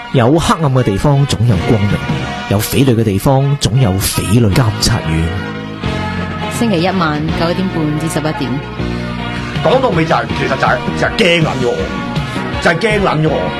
有黑暗嘅地方總有光明，有匪類嘅地方總有匪類監察院。 星期一晚9點半至11點。 講到尾就係、其實就係驚撚咗我，就係驚撚咗我。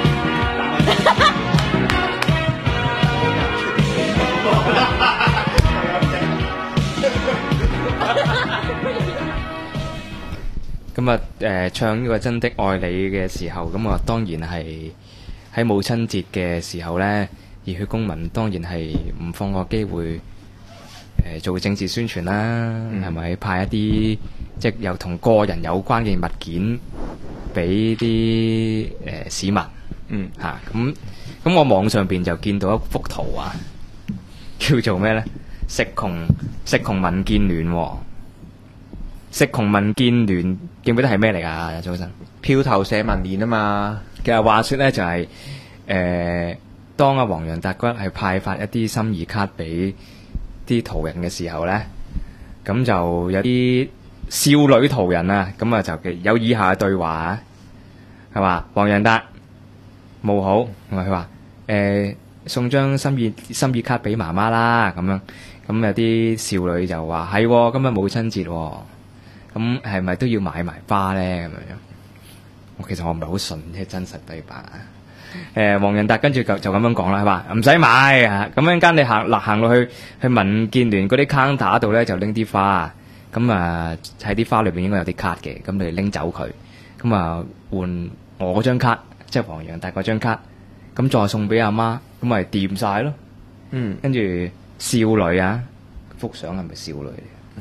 咁啊，唱呢個真的愛你嘅時候，咁啊當然係喺母親節嘅時候呢，熱血公民當然係唔放過機會，做政治宣傳啦，係咪、派一啲即係又同個人有關嘅物件俾啲市民，咁我網上邊就見到一幅圖啊，叫做咩呢？食窮民建聯喎。食窮民建聯記唔記得係咩嚟㗎？早晨票頭社民連啊嘛。 其實話說咧就係、當阿黃洋達骨係派發一啲心意卡俾啲途人嘅時候咧，咁就有啲少女途人啊，咁啊就有以下嘅對話啊，係嘛？黃洋達冇好，同埋佢話送張心意卡俾媽媽啦，咁樣咁有啲少女就話係今日母親節喎。咁係咪都要買埋花咧？咁樣，其實我唔係好信即係真實對白。黃洋達跟住就咁樣講啦，係嘛？唔使買啊！咁陣間你行落去民建聯嗰啲 counter 度咧，就拎啲花。咁啊喺啲花裏邊應該有啲卡嘅，咁你拎走佢。咁啊換我嗰張卡，即係黃洋達嗰張卡。咁再送俾阿媽，咁咪掂晒咯。跟住少女啊，幅相係咪少女嚟？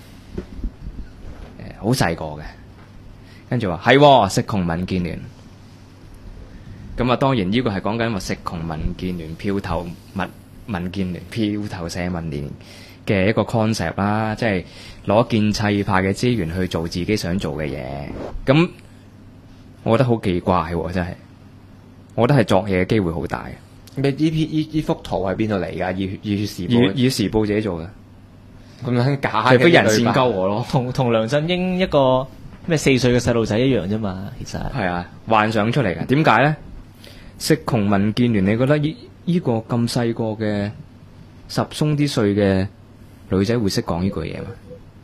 好細個嘅，跟住話係食窮民建聯，咁啊當然呢個係講緊話食窮民建聯票頭民建聯票頭社民連嘅一個 concept 啦，即係攞建制派嘅資源去做自己想做嘅嘢。咁我覺得好奇怪喎，真係，我覺得係作嘢嘅機會好大。 呢幅圖喺邊度嚟㗎？熱血時報， 熱血時報自己做嘅。 咁樣假嘅，俾人線鳩我咯， 同梁振英一個咩4歲嘅細路仔一樣啫嘛，其實係啊，幻想出嚟嘅。點解咧？食窮民建聯，你覺得依個咁細個嘅10鬆啲歲嘅女仔會識講呢句嘢嘛？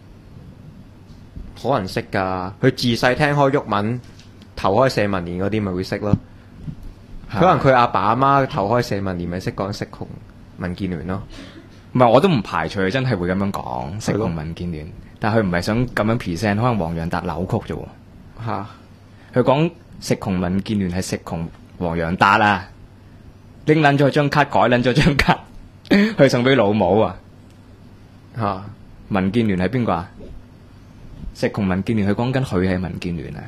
可能識㗎，佢自細聽開鬱文，投開社民連嗰啲咪會識咯。可能佢阿爸阿媽投開社民連咪識講食窮民建聯咯。 唔係，我都唔排除佢真係會咁樣講食窮民建聯，但係佢唔係想咁樣 present，可能黃洋達扭曲啫喎。 嚇！ 佢講食窮民建聯係食窮黃洋達啊，拎撚咗張卡，改撚咗張卡，去送俾老母啊！ 嚇！ 民建聯係邊個啊？食窮民建聯，佢講緊佢係民建聯啊！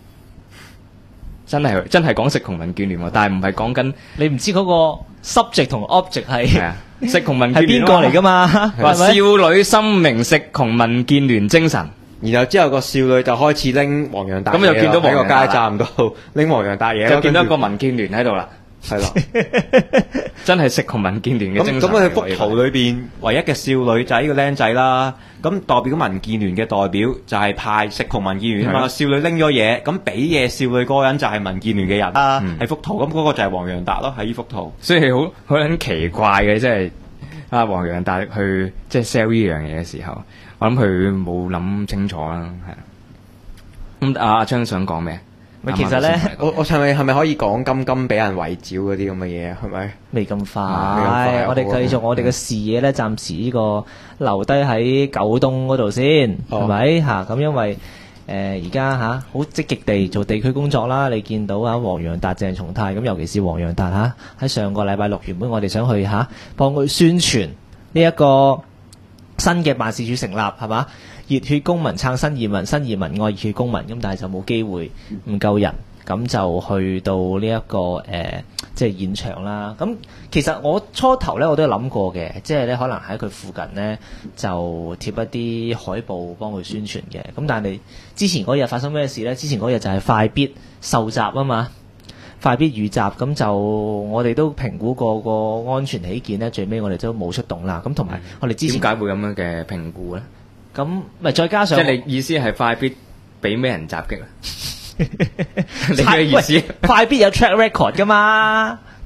真係講食窮民建聯喎，但係唔係講緊你唔知嗰個 subject 同 object 係啊，食窮民建聯係邊個嚟㗎嘛？ 話少女心明食窮民建聯精神， 然後之後個少女就開始拎黃洋達， 咁又見到黃洋達喺個街站度拎黃洋達嘢， 就見到一個民建聯喺度啦。 係啦， 真係食窮民建聯嘅精神。 咁佢幅圖裏邊唯一嘅少女就係呢個僆仔啦。咁代表民建聯嘅代表就係派食窮民建聯啊嘛。少女拎咗嘢，咁俾嘢少女嗰個人就係民建聯嘅人啦。係幅圖，咁嗰個就係黃洋達咯。喺呢幅圖， 所以好撚奇怪嘅，即係阿黃洋達去即係 sell 呢樣嘢嘅時候，我諗佢冇諗清楚啦。係咁阿昌想講咩？ 其實咧， 我係咪可以講金俾人圍剿嗰啲咁嘅嘢？係咪？ 未咁快，我哋繼續我哋嘅視野咧，暫時呢個留低喺九東嗰度先，係咪嚇？咁因為而家嚇好積極地做地區工作啦。你見到啊，黃洋達、鄭松泰咁，尤其是黃洋達嚇，喺上個禮拜六原本我哋想去幫佢宣傳呢一個新嘅辦事處成立，係嘛？熱血公民撐新移民，新移民愛熱血公民，咁但係就冇機會，唔夠人，咁就去到呢一個即係現場啦。咁其實我初頭咧我都有諗過嘅，即係咧可能喺佢附近咧就貼一啲海報幫佢宣傳嘅。咁但係之前嗰日發生咩事咧？之前嗰日就係快必受襲啊嘛，快必遇襲，咁就我哋都評估過個安全起見咧，最尾我哋都冇出動啦。咁同埋我哋之前點解會咁樣嘅評估咧？ 咁咪再加上， 即係你意思係快必俾咩人襲擊啊？你嘅意思？ 快必有 track record 噶嘛？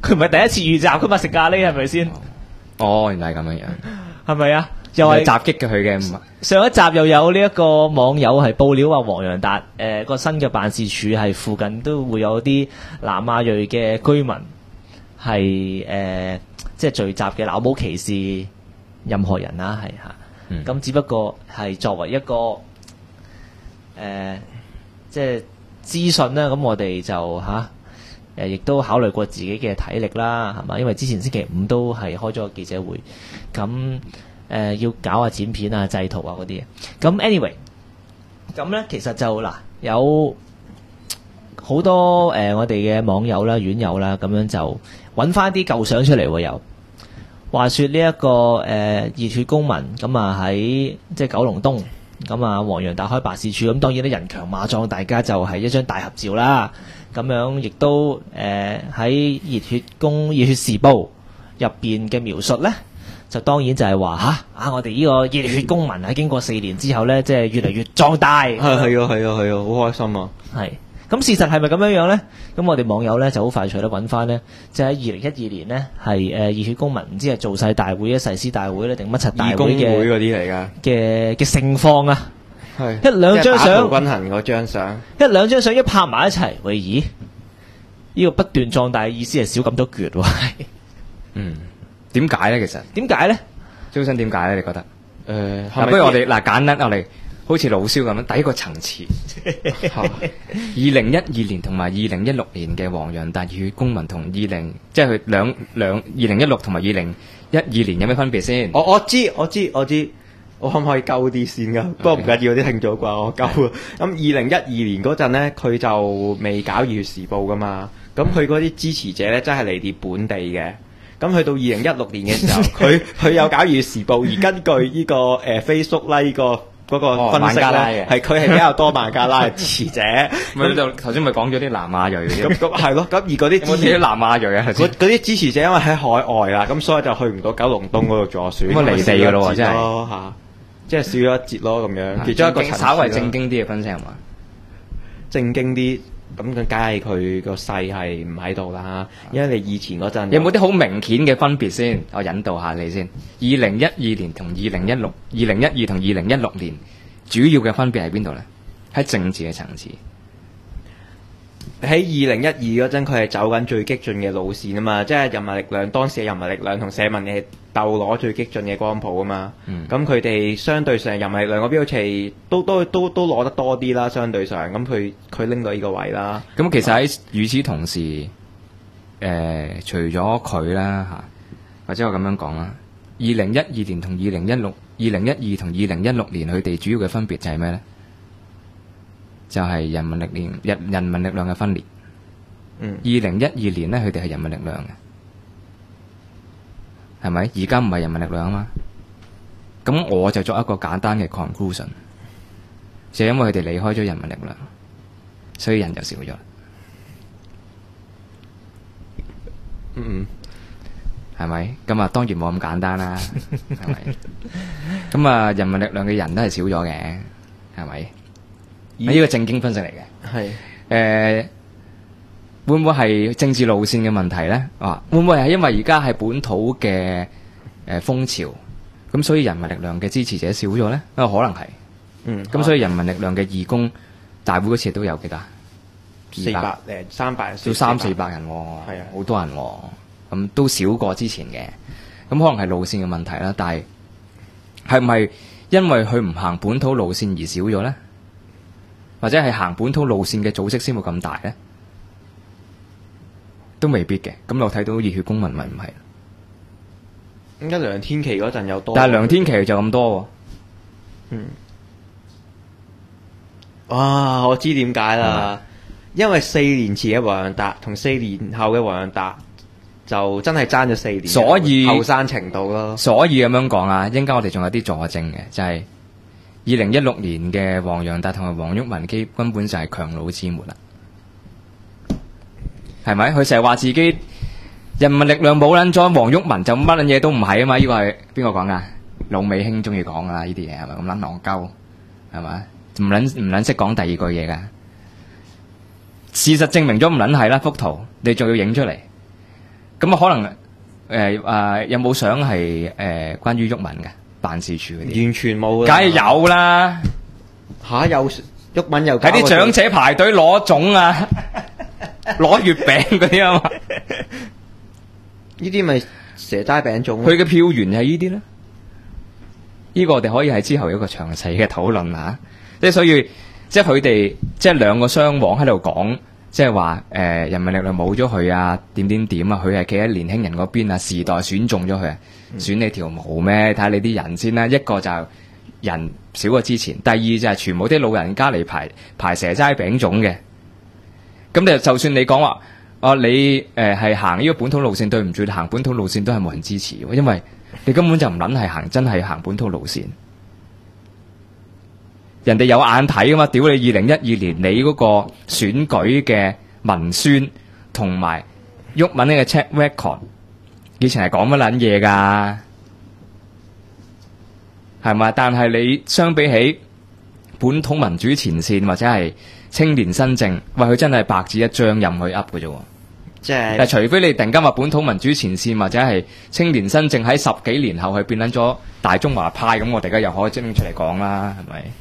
佢唔係第一次遇襲，佢咪食咖喱係咪先？ 哦，原來係咁樣樣， 係咪啊？又係襲擊嘅佢嘅。 上一集又有呢一個網友係報料話黃洋達個新嘅辦事處係附近都會有啲南亞裔嘅居民係即係聚集嘅，嗱，我冇歧視任何人啦，係嚇。咁只不過係作為一個即係資訊啦，咁我哋就亦都考慮過自己嘅體力啦，係嘛？因為之前星期五都係開咗個記者會，咁要搞下剪片啊、製圖啊嗰啲嘢。咁 anyway，咁咧其實就有好多我哋嘅網友啦、院友啦，咁樣就揾翻啲舊相出嚟喎。又話說呢一個熱血公民咁啊，喺即係九龍東咁啊，黃洋達開辦事處，咁當然咧人強馬壯，大家就係一張大合照啦。咁樣亦都喺熱血時報入邊嘅描述咧，就當然就係話我哋呢個熱血公民喺經過4年之後咧，即係越嚟越壯大。係啊，好開心啊！ 係。咁事實係咪咁樣咧？咁我哋網友咧就好快脆咧揾翻咧，即係喺2012年咧係熱血公民唔知係造勢大會、誓師大會咧定乜柒大會嘅義工會嗰啲嚟㗎嘅盛況啊！係一兩張相， 軍行嗰張相， 一兩張相一拍埋一齊，喂咦？呢個不斷壯大嘅意思係少咁多橛喎。 點解咧？其實點解咧？ 招生點解咧？你覺得？不如我哋簡單，我哋好似老蕭咁樣，第一個層次。2012年同埋2016年嘅黃洋達熱血公民同即係佢2016同埋2012年有咩分別先？ 我知，我可唔可以鳩啲先噶？不過唔緊要，啲聽咗啩，我鳩啊。咁2012年嗰陣咧，佢就未搞熱血時報噶嘛。咁佢嗰啲支持者咧，真係嚟自本地嘅。咁去到2016年嘅時候，佢有搞熱血時報，而根據呢個Facebook 啦，呢個嗰個分析咧，係佢係比較多孟加拉嘅支持者。 咁就頭先咪講咗啲南亞裔嗰啲。 咁係咯，咁而嗰啲支持南亞裔啊， 嗰啲支持者因為喺海外啦，咁所以就去唔到九龍東嗰度助選。 咁離地㗎咯，真係嚇，即係少咗一截咯咁樣。其中一個稍為正經啲嘅分析係嘛？ 正經啲。咁梗係佢個勢係唔喺度啦，因為你以前嗰陣有冇啲好明顯嘅分別先？我引導下你先。2012年同2012同2016年主要嘅分別喺邊度咧？喺政治嘅層次。喺2012嗰陣，佢係走緊最激進嘅路線啊嘛，即係人民力量當時嘅人民力量同社民嘅鬥攞最激進嘅光譜啊嘛。咁佢哋相對上人民力量嗰邊好似都攞得多啲啦，相對上咁佢拎到呢個位啦。 咁其實喺與此同時，除咗佢啦或者我咁樣講啦，2012年同2012同2016年佢哋主要嘅分別就係咩咧？就係人民力量嘅分裂。2012年咧，佢哋係人民力量嘅，係咪？而家唔係人民力量啊嘛。咁我就作一個簡單嘅 conclusion，就係因為佢哋離開咗人民力量，所以人就少咗。係咪？咁啊，當然冇咁簡單啦，係咪？咁啊，人民力量嘅人都係少咗嘅，係咪？呢個正經分析嚟嘅，係會唔會係政治路線嘅問題咧？會唔會係因為而家係本土嘅風潮，咁所以人民力量嘅支持者少咗咧？可能係，咁所以人民力量嘅義工大會嗰次都有幾多？300都300-400人喎，係啊，好多人喎，咁都少過之前嘅，咁可能係路線嘅問題啦。但係唔係因為佢唔行本土路線而少咗咧？或者係行本土路線嘅組織先會咁大咧，都未必嘅。咁我睇到熱血公民咪唔係？ 點解梁天琦嗰陣有多？ 但係梁天琦就咁多喎。 哇！我知點解啦，因為4年前嘅黃洋達同4年後嘅黃洋達就真係爭咗4年， 所以後生程度咯。 所以咁樣講啊，應該我哋仲有啲佐證嘅，就係2016年嘅黃洋達同埋黃毓民根本就係強弩之末啦，係咪？佢成日話自己人民力量冇撚咗，黃毓民就乜撚嘢都唔係啊嘛！呢個係邊個講噶？老美兄中意講噶啦，呢啲嘢係咪咁撚戇鳩？係咪？唔撚識講第二句嘢噶？事實證明咗唔撚係啦，幅圖你仲要影出嚟， 咁啊可能有冇相係關於毓民嘅辦事處嗰啲？ 完全冇， 梗係有啦。 有毓民又喺啲長者排隊攞粽啊，攞月餅嗰啲啊嘛。 呢啲咪蛇齋餅粽。 佢嘅票源係呢啲咧？呢個我哋可以喺之後有一個詳細嘅討論嚇。即係所以，即係佢哋即係兩個雙簧喺度講，即係話人民力量冇咗佢啊，點啊，佢係企喺年輕人嗰邊啊，時代選中咗佢啊，選你條毛咩？睇下你啲人先啦。一個就人少過之前，第二就係全部啲老人家嚟排蛇齋餅粽嘅。咁就算你講話你係行呢個本土路線，對唔住，你行本土路線都係冇人支持嘅，因為你根本就唔撚係真係行本土路線。人哋有眼睇噶嘛？屌你2012年你嗰個選舉嘅文宣同埋毓民呢個 check record， 以前係講乜撚嘢㗎？係咪？但係你相比起本土民主前線或者係青年新政，喂，佢真係白紙一張任佢噏嘅啫喎。 即係， 但除非你突然間話本土民主前線或者係青年新政喺10幾年後係變撚咗大中華派，咁我哋而家又可以拎出嚟講啦，係咪？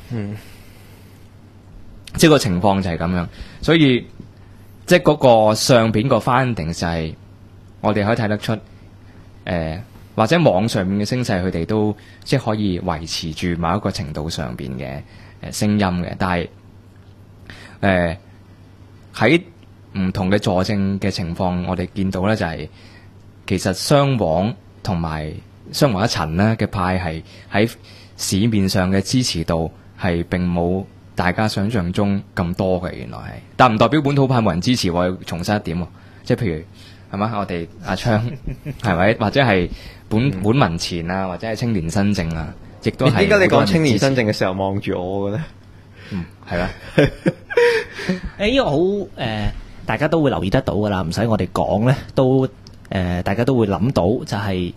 即係個情況就係咁樣，所以即係嗰個相片個 finding 就係我哋可以睇得出，或者網上面嘅聲勢，佢哋都即係可以維持住某一個程度上邊嘅聲音嘅，但係喺唔同嘅助證嘅情況，我哋見到咧就係、其實雙簧同埋雙簧一陳咧嘅派係喺市面上嘅支持度係並冇大家想象中咁多嘅，原來係，但唔代表本土派冇人支持。我要重申一點，即係譬如係嘛，我哋阿昌係咪，或者係本民前啊，或者係青年新政啊，亦都係。 點解你講青年新政嘅時候望住我嘅咧？ 係啦。 呢個好大家都會留意得到噶啦，唔使我哋講咧，都大家都會諗到，就係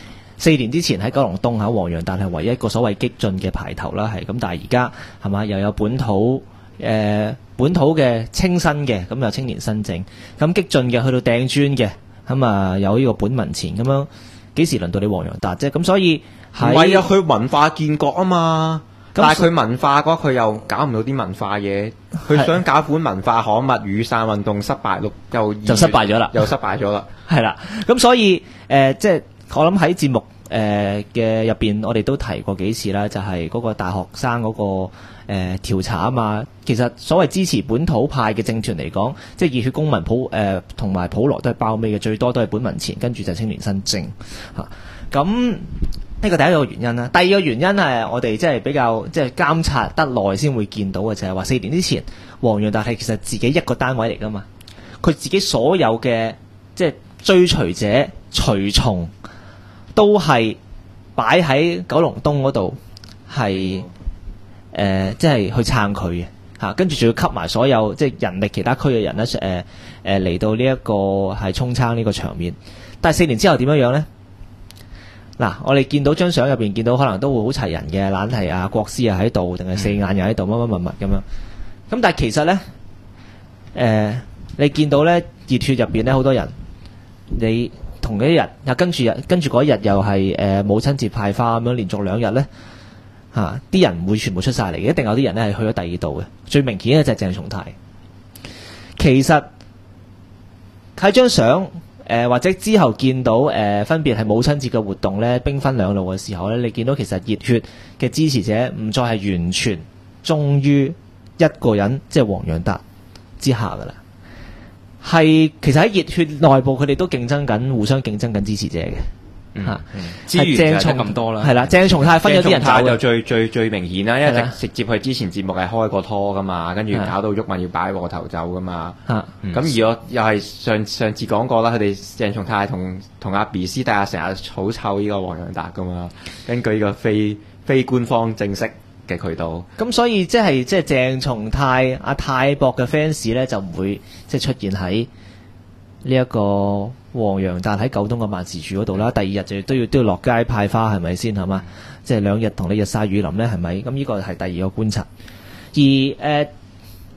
4年之前喺九龍東黃洋達係唯一一個所謂激進嘅排頭啦，係咁，但係而家係嘛又有本土嘅清新嘅，咁有青年新政，咁激進嘅去到掟磚嘅，咁啊有呢個本民前咁樣，幾時輪到你黃洋達啫？咁所以唔係啊，佢文化建國啊嘛。但係佢文化嗰，佢又搞唔到啲文化嘢，佢想搞本文化刊物，雨傘運動失敗咯，就失敗咗啦，又失敗咗啦， 係啦。咁所以即係我諗喺節目嘅入邊，我哋都提過幾次啦，就係嗰個大學生嗰個調查啊嘛。其實所謂支持本土派嘅政團嚟講，即係熱血公民同埋普羅都係包尾嘅，最多都係本民前，跟住就青年新政嚇。咁呢個第一個原因啦，第二個原因係我哋即係比較即係監察得耐先會見到嘅，就係話4年之前黃洋達係其實自己一個單位嚟噶嘛，佢自己所有嘅即係追隨者隨從都係擺喺九龍東嗰度，係即係去撐佢嘅嚇，跟住仲要吸埋所有即係人力其他區嘅人咧嚟到呢一個係衝撐呢個場面。但係4年之後點樣咧？嗱，我哋見到張相入邊見到可能都會好齊人嘅，懶係啊國師又喺度，定係四眼又喺度，乜乜乜咁樣。咁但係其實咧，你見到咧熱血入邊咧好多人，你同一日又跟住嗰一日又係母親節派花咁樣，連續2日咧嚇，啲人唔會全部出晒嚟嘅，一定有啲人咧係去咗第二度嘅。最明顯嘅就係鄭松泰。其實睇張相。或者之後見到分別係母親節嘅活動咧，兵分兩路嘅時候咧，你見到其實熱血嘅支持者唔再係完全忠於一個人，即係黃洋達之下噶啦。係其實喺熱血內部，佢哋都競爭緊，互相競爭緊支持者嘅嚇。 資源就咁多啦， 係啦，鄭松泰分咗啲人走嘅， 就最明顯啦，因為直接佢之前節目係開過拖噶嘛，跟住搞到毓民要擺鑊頭走噶嘛。咁而我又係上次講過啦，佢哋鄭松泰同阿 B 師弟成日好臭呢個黃洋達噶嘛，根據呢個非官方正式嘅渠道。 咁所以即係鄭松泰阿泰博嘅 fans 咧就唔會即係出現喺呢一個黃洋達喺九東嘅辦事處嗰度啦。第2日就都要落街派花，係咪先係嘛？即係2日同你日曬雨淋咧，係咪？咁呢個係第2個觀察。而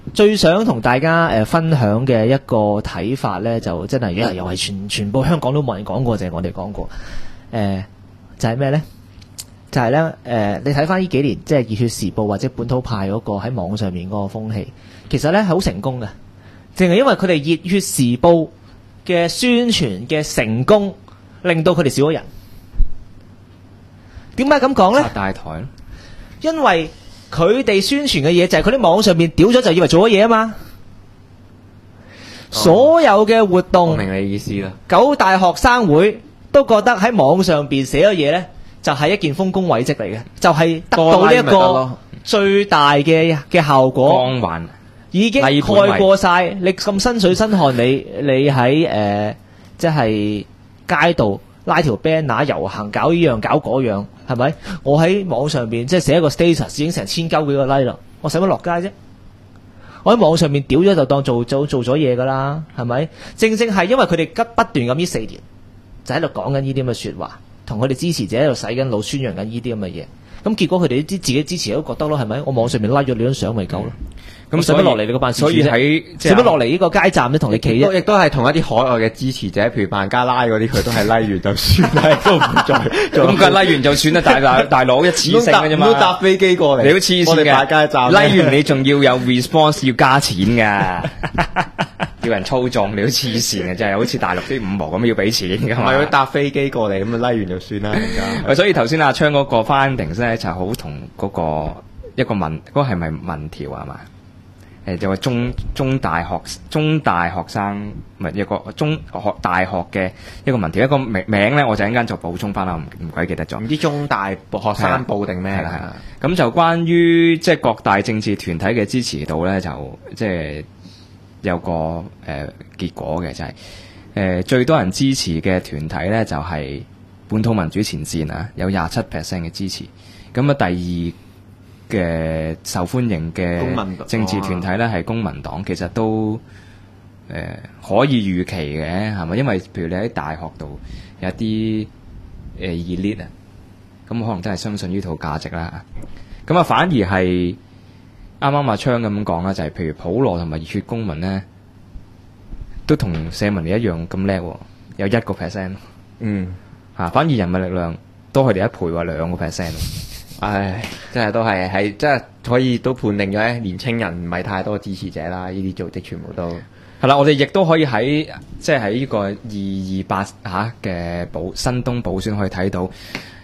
最想同大家分享嘅一個睇法咧，就真係又係全部香港都冇人講過，淨係我哋講過。就係咩咧？就係咧你睇翻呢幾年，即係《熱血時報》或者本土派嗰個喺網上面嗰個風氣，其實咧係好成功嘅，淨係因為佢哋《熱血時報》嘅宣傳嘅成功，令到佢哋少咗人。點解咁講咧？ 大台， 因為佢哋宣傳嘅嘢就係佢啲網上面屌咗就以為做咗嘢啊嘛。所有嘅活動， 我明你意思啦。 九大學生會都覺得喺網上邊寫咗嘢咧，就係一件豐功偉績嚟嘅，就係得到呢一個最大嘅效果。 光環已經蓋過晒你咁身水身汗，你喺即係街度拉條 banner 遊行，搞呢樣搞嗰樣，係咪？我喺網上邊即係寫一個 status 已經成千鳩幾個 like 啦，我使乜落街啫？我喺網上面屌咗就當做咗嘢噶啦，係咪？正係因為佢哋不斷咁呢4年就喺度講緊呢啲咁嘅說話，同佢哋支持者喺度洗緊腦，宣揚緊呢啲咁嘅嘢。咁結果佢哋自己支持都覺得咯，係咪？我網上面拉咗你張相咪夠咯。咁使乜落嚟你個辦事處啫？ 所以喺使乜落嚟呢個街站咧同你企啫？ 亦都係同一啲海外嘅支持者，譬如孟加拉嗰啲，佢都係拉完就算啦，都唔再咁佢拉完就算啦，大佬一次性嘅啫嘛， 唔好搭飛機過嚟， 你好黐線嘅， 我哋擺街站拉完你仲要有 response 要加錢噶，叫人操縱你好黐線嘅，真係好似大陸啲五毛咁要俾錢噶嘛。 唔係佢搭飛機過嚟咁拉完就算啦。 所以頭先阿昌嗰個 findings 咧就好同嗰個一個嗰個係咪民調係嘛？就話中大學生唔係一個大學嘅一個民調，一個名咧，我就陣間就補充翻啦，唔鬼記得咗。 唔知中大學生報定咩？ 係咁就關於即係各大政治團體嘅支持度咧，就即係有個結果嘅，就係最多人支持嘅團體咧就係本土民主前線啊，有27% 嘅支持。咁啊第二嘅受歡迎嘅政治團體咧係公民黨，其實都可以預期嘅，係咪？因為譬如你喺大學度有啲elite啊，咁可能真係相信呢套價值啦。咁啊，反而係啱啱阿昌咁講啦，就係譬如普羅同埋熱血公民咧，都同社民連一樣咁叻，有1%。反而人民力量多佢哋1倍喎，2%。 唉，真係都係真係可以都判定咗咧，年青人唔係太多支持者啦。呢啲組織全部都係啦，我哋亦都可以喺即係喺呢個228嘅新東補選可以睇到，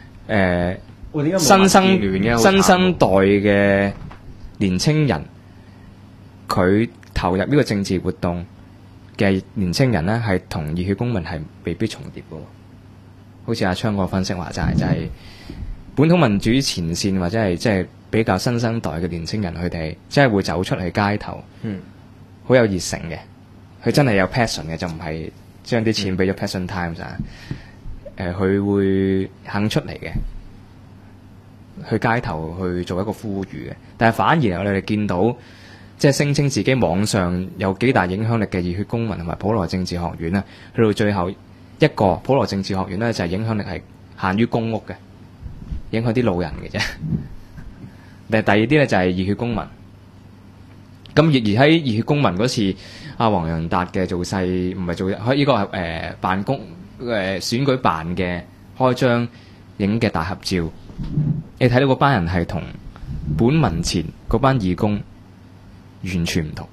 新生代嘅年青人，佢投入呢個政治活動嘅年青人咧，係同熱血公民係未必重疊嘅。好似阿昌個分析話就係本土民主前線或者係即係比較新生代嘅年青人，佢哋即係會走出嚟街頭，好有熱誠嘅，佢真係有 passion 嘅，就唔係將啲錢俾咗 Passion Times 啊。佢會肯出嚟嘅，去街頭去做一個呼籲嘅。但係反而我哋見到，即係聲稱自己網上有幾大影響力嘅熱血公民同埋普羅政治學院啊，去到最後一個普羅政治學院咧，就係影響力係限於公屋嘅。影響啲老人嘅啫，但係第二啲咧就係熱血公民。咁而喺熱血公民嗰次，阿黃洋達嘅造勢唔係做，呢個係辦公選舉辦嘅開張影嘅大合照，你睇到嗰班人係同本民前嗰班義工完全唔同，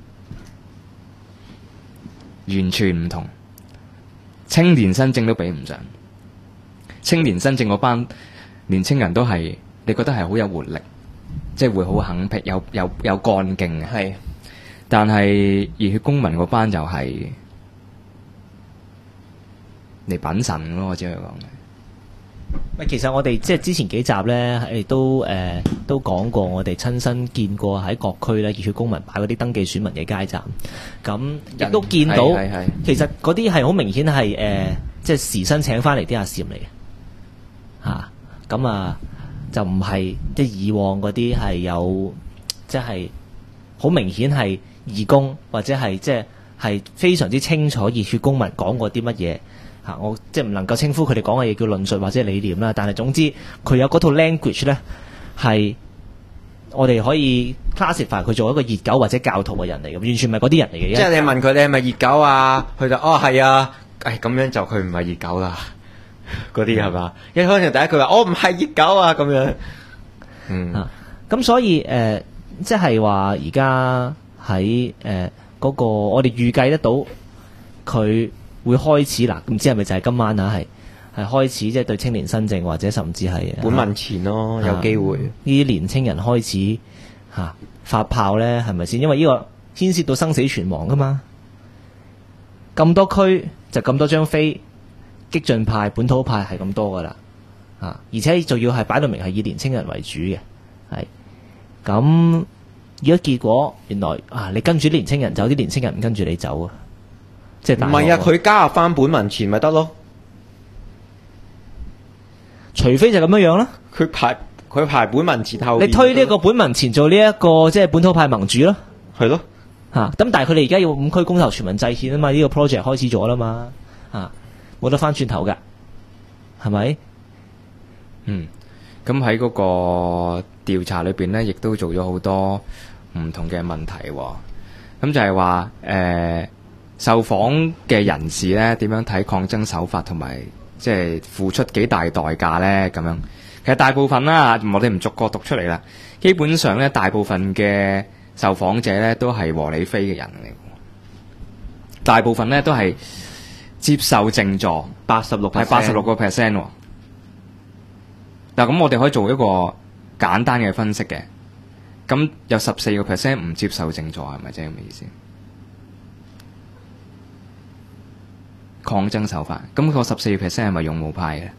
完全唔同。青年新政都比唔上，青年新政嗰班年青人都係，你覺得係好有活力，即係會好肯拼，有幹勁嘅。係，但係熱血公民嗰班就係嚟品神咯，我只係講嘅。 其實我哋即係之前幾集咧，都講過，我哋親身見過喺各區咧熱血公民擺嗰啲登記選民嘅街站，咁亦都見到，其實嗰啲係好明顯係即係時薪請翻嚟啲阿嬸嚟嘅嚇。咁就唔係即係以往嗰啲係有即係好明顯係義工，或者係即係非常之清楚熱血公民講過啲乜嘢嚇。我即係唔能夠稱呼佢哋講嘅嘢叫論述或者理念啦。但係總之佢有嗰套 language 咧係我哋可以 classify 佢做一個熱狗或者教徒嘅人嚟嘅，完全唔係嗰啲人嚟嘅。 即係你問佢你係咪熱狗啊？佢就係啊，咁樣就佢唔係熱狗啦。嗰啲係嘛？一開頭第一句話我唔係熱狗啊咁樣。 咁所以即係話而家喺嗰個我哋預計得到佢會開始嗱，唔知係咪就係今晚啊？係開始即係對青年新政或者甚至係本民前咯，有機會呢啲年青人開始發炮咧，係咪先？因為呢個牽涉到生死存亡噶嘛，咁多區就咁多張飛，激進派、本土派係咁多噶啦，而且仲要係擺到明係以年青人為主嘅，係咁。而家結果原來你跟住啲年青人走，啲年青人唔跟住你走啊，即係唔係啊？佢加入翻本民前咪得咯？ 除非就咁樣啦， 佢排本民前後， 你推呢一個本民前做呢一個即係本土派盟主咯， 係咯咁但係佢哋而家要5區公投全民制憲啊嘛，呢個 project 開始咗啦嘛，冇得翻轉頭噶，係咪？ 咁喺嗰個調查裏邊咧，亦都做咗好多唔同嘅問題喎。咁就係話受訪嘅人士咧點樣睇抗爭手法同埋即係付出幾大代價咧？咁樣其實大部分啦，我哋唔逐個讀出嚟啦。基本上咧，大部分嘅受訪者咧都係和理非嘅人嚟，大部分咧都係接受靜坐 86%， 係86%喎。嗱，咁我哋可以做一個簡單嘅分析嘅。咁有14% 唔接受靜坐，係咪即係咁嘅意思？抗爭手法，咁個14% 係咪勇武派嘅？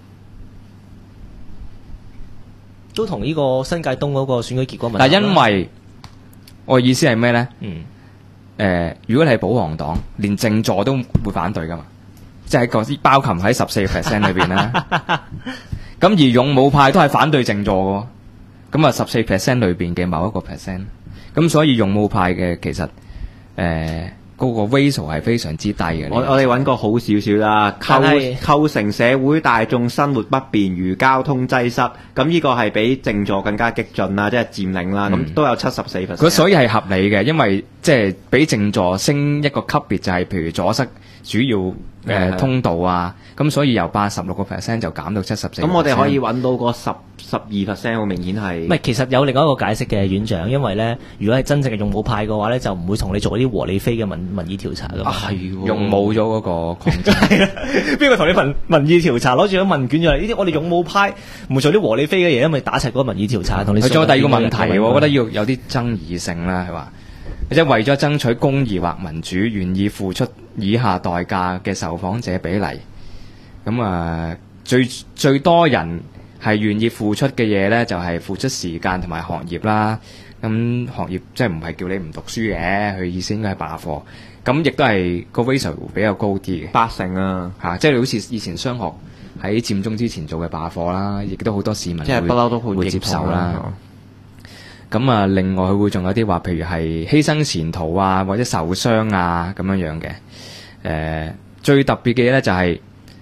都同呢個新界東嗰個選舉結果問題。 但因為我意思係咩咧？如果你係保皇黨，連靜坐都會反對噶嘛，即係個包含喺14% 裏邊啦。咁而勇武派都係反對靜坐嘅，咁啊14% 裏邊嘅某一個 percent， 咁所以勇武派嘅其實嗰個 ratio 係非常之低嘅。 我哋揾個好少少啦，構成社會大眾生活不便如交通擠塞，咁呢個係比靜坐更加激進啦，即係佔領啦，咁都有74%。 佢所以係合理嘅，因為即係比靜坐升一個級別，就係譬如阻塞主要通道啊，咁所以由86% 就減到74%。 咁我哋可以揾到個12%，好明顯係。 唔係，其實有另外一個解釋嘅，院長，因為咧，如果係真正嘅勇武派嘅話咧，就唔會同你做啲和理非嘅民意調查噶嘛。 係喎， 用冇咗嗰個抗爭。 邊個同你民意調查攞住咗問卷出嚟？呢啲我哋勇武派唔會做啲和理非嘅嘢，因為打齊嗰個民意調查同你。 佢仲有第二個問題，我覺得要有啲爭議性啦，係話。即係為咗爭取公義或民主，願意付出以下代價嘅受訪者比例，咁最多人係願意付出嘅嘢咧，就係付出時間同埋學業啦。咁學業即係唔係叫你唔讀書嘅，佢意思應該係罷課。咁亦都係個 ratio 比較高啲嘅 ，80%啊， 即係好似以前商學喺佔中之前做嘅罷課啦，亦都好多市民即係不嬲都會接受啦。咁另外佢會仲有啲話，譬如係犧牲前途啊，或者受傷啊咁樣嘅。最特別嘅嘢咧就係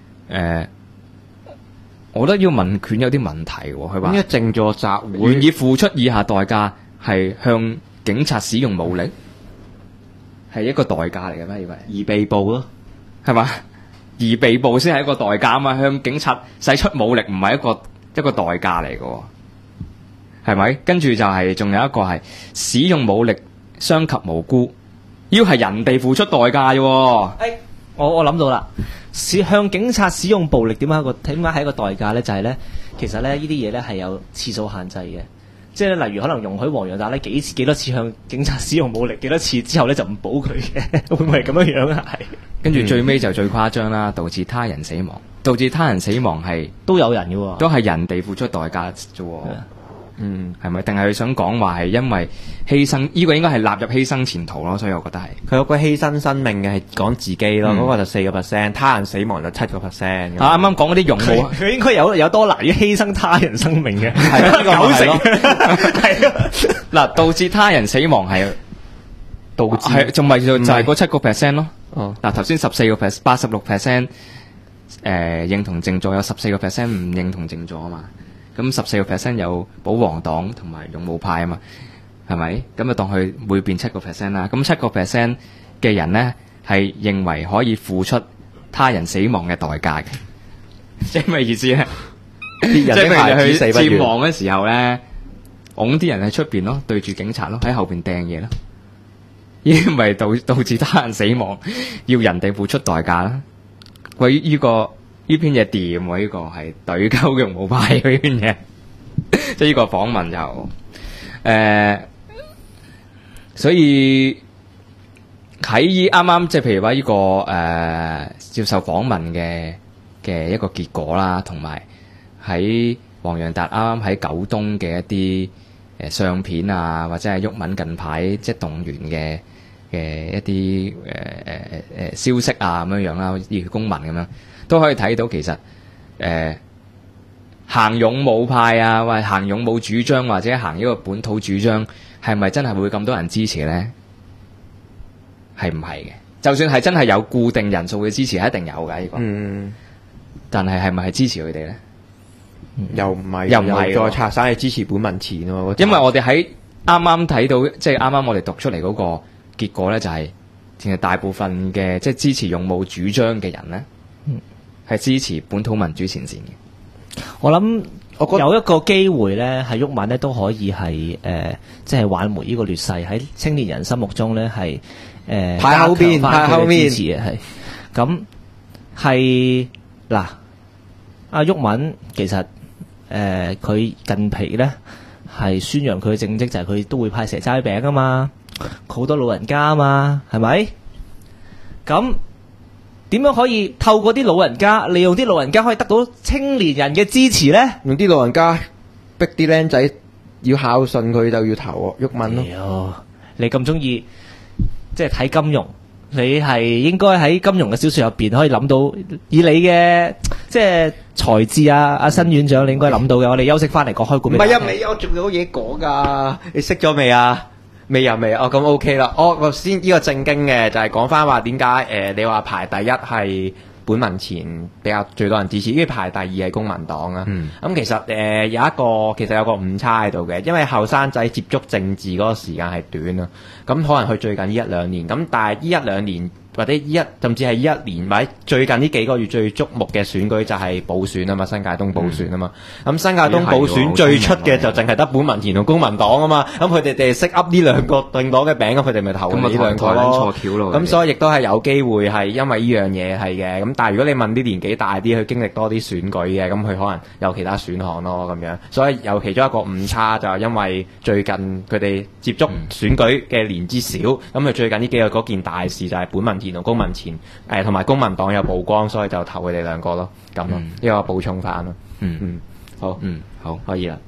我覺得要問卷有啲問題喎。佢話呢個靜坐集會願意付出以下代價係向警察使用武力，係一個代價嚟嘅咩？以為而被捕咯， 係嘛？而被捕先係一個代價啊嘛，向警察使出武力唔係一個代價嚟嘅。係咪？跟住就係仲有一個係使用武力傷及無辜，要係人哋付出代價嘅。 我諗到啦，向警察使用暴力點解係一個代價咧？就係咧，其實咧呢啲嘢咧係有次數限制嘅，即係例如可能容許黃洋達咧幾多次向警察使用武力，幾多次之後咧就唔保佢嘅，會唔會係咁樣樣啊？係。跟住最尾就最誇張啦，導致他人死亡。導致他人死亡係都有人嘅喎， 都係人哋付出代價啫。係咪？定係佢想講話係因為犧牲？呢個應該係納入犧牲前途咯，所以我覺得係佢有個犧牲生命嘅係講自己咯，嗰個就4%，他人死亡就7%。 啱啱講嗰啲勇武， 佢應該有多難於犧牲他人生命嘅， 係9成。 係嗱，導致他人死亡係導致係仲咪就係嗰7%咯。嗱，頭先86%認同靜坐，有14%唔認同靜坐啊嘛。 咁14% 有保皇黨同埋勇武派啊嘛，係咪？咁就當佢每邊7% 啦。咁7% 嘅人呢，係認為可以付出他人死亡嘅代價嘅，即係咩意思咧？ 別人的孩子死不願。 戰亡嘅時候咧，拱啲人喺出邊咯，對住警察咯，喺後邊掟嘢咯，呢啲咪導致他人死亡，要人哋付出代價啦。喂，呢篇嘢掂喎，呢個係對鳩勇武派嗰篇嘢，即係呢個訪問就所以喺啱啱即係譬如話呢個接受訪問嘅一個結果啦，同埋喺黃洋達啱啱喺九東嘅一啲相片啊，或者係毓民近排即係動員嘅一啲消息啊咁樣樣啦，熱血公民咁樣都可以睇到，其實行勇武派啊，或者行勇武主張，或者行呢個本土主張，係咪真係會咁多人支持咧？係唔係嘅？就算係真係有固定人數嘅支持，係一定有㗎呢個。但係咪係支持佢哋咧？ 又唔係， 又唔係再拆散係支持本民前喎。 因為我哋喺啱啱睇到，即係啱啱我哋讀出嚟嗰個結果咧，就係其實大部分嘅即係支持勇武主張嘅人咧，係支持本土民主前線嘅。 我諗有一個機會咧，係毓民咧都可以係即係挽回呢個劣勢，喺青年人心目中咧係排後邊支持嘅係。咁係嗱，阿毓民其實佢近期咧係宣揚佢嘅政績，就係佢都會派蛇齋餅啊嘛，好多老人家啊嘛，係咪？咁點樣可以透過啲老人家，利用啲老人家可以得到青年人嘅支持咧？ 用啲老人家逼啲僆仔要孝順佢，就要投毓民咯。 你咁中意即係睇金融，你係應該喺金融嘅小說入邊可以諗到，以你嘅即係才智啊，阿新院長你應該諗到嘅。我哋休息翻嚟講開股。 唔係啊，未有仲有嘢講噶。你識咗未啊？未啊，哦，咁 OK 啦。我先呢個正經嘅就係講翻話點解你話排第一係本民前比較最多人支持，跟住排第二係公民黨啊。咁其實有個誤差喺度嘅，因為後生仔接觸政治嗰個時間係短啊。咁可能佢最近呢一兩年，咁但係呢一兩年或者甚至係呢一年或者最近呢幾個月最矚目嘅選舉就係補選啊嘛，新界東補選啊嘛。咁新界東補選最出嘅就淨係得本民前同公民黨啊嘛。咁佢哋哋識噏呢兩個政黨嘅餅，咁佢哋咪投呢兩個咯。咁所以亦都係有機會係因為呢樣嘢係嘅。咁但係如果你問啲年紀大啲，佢經歷多啲選舉嘅，咁佢可能有其他選項咯咁樣。所以有其中一個誤差就係因為最近佢哋接觸選舉嘅年資少，咁佢最近呢幾個嗰件大事就係本民前同公民前，同埋公民黨有曝光，所以就投佢哋兩個咯，咁咯，呢個補充翻咯。好， 好， 可以啦。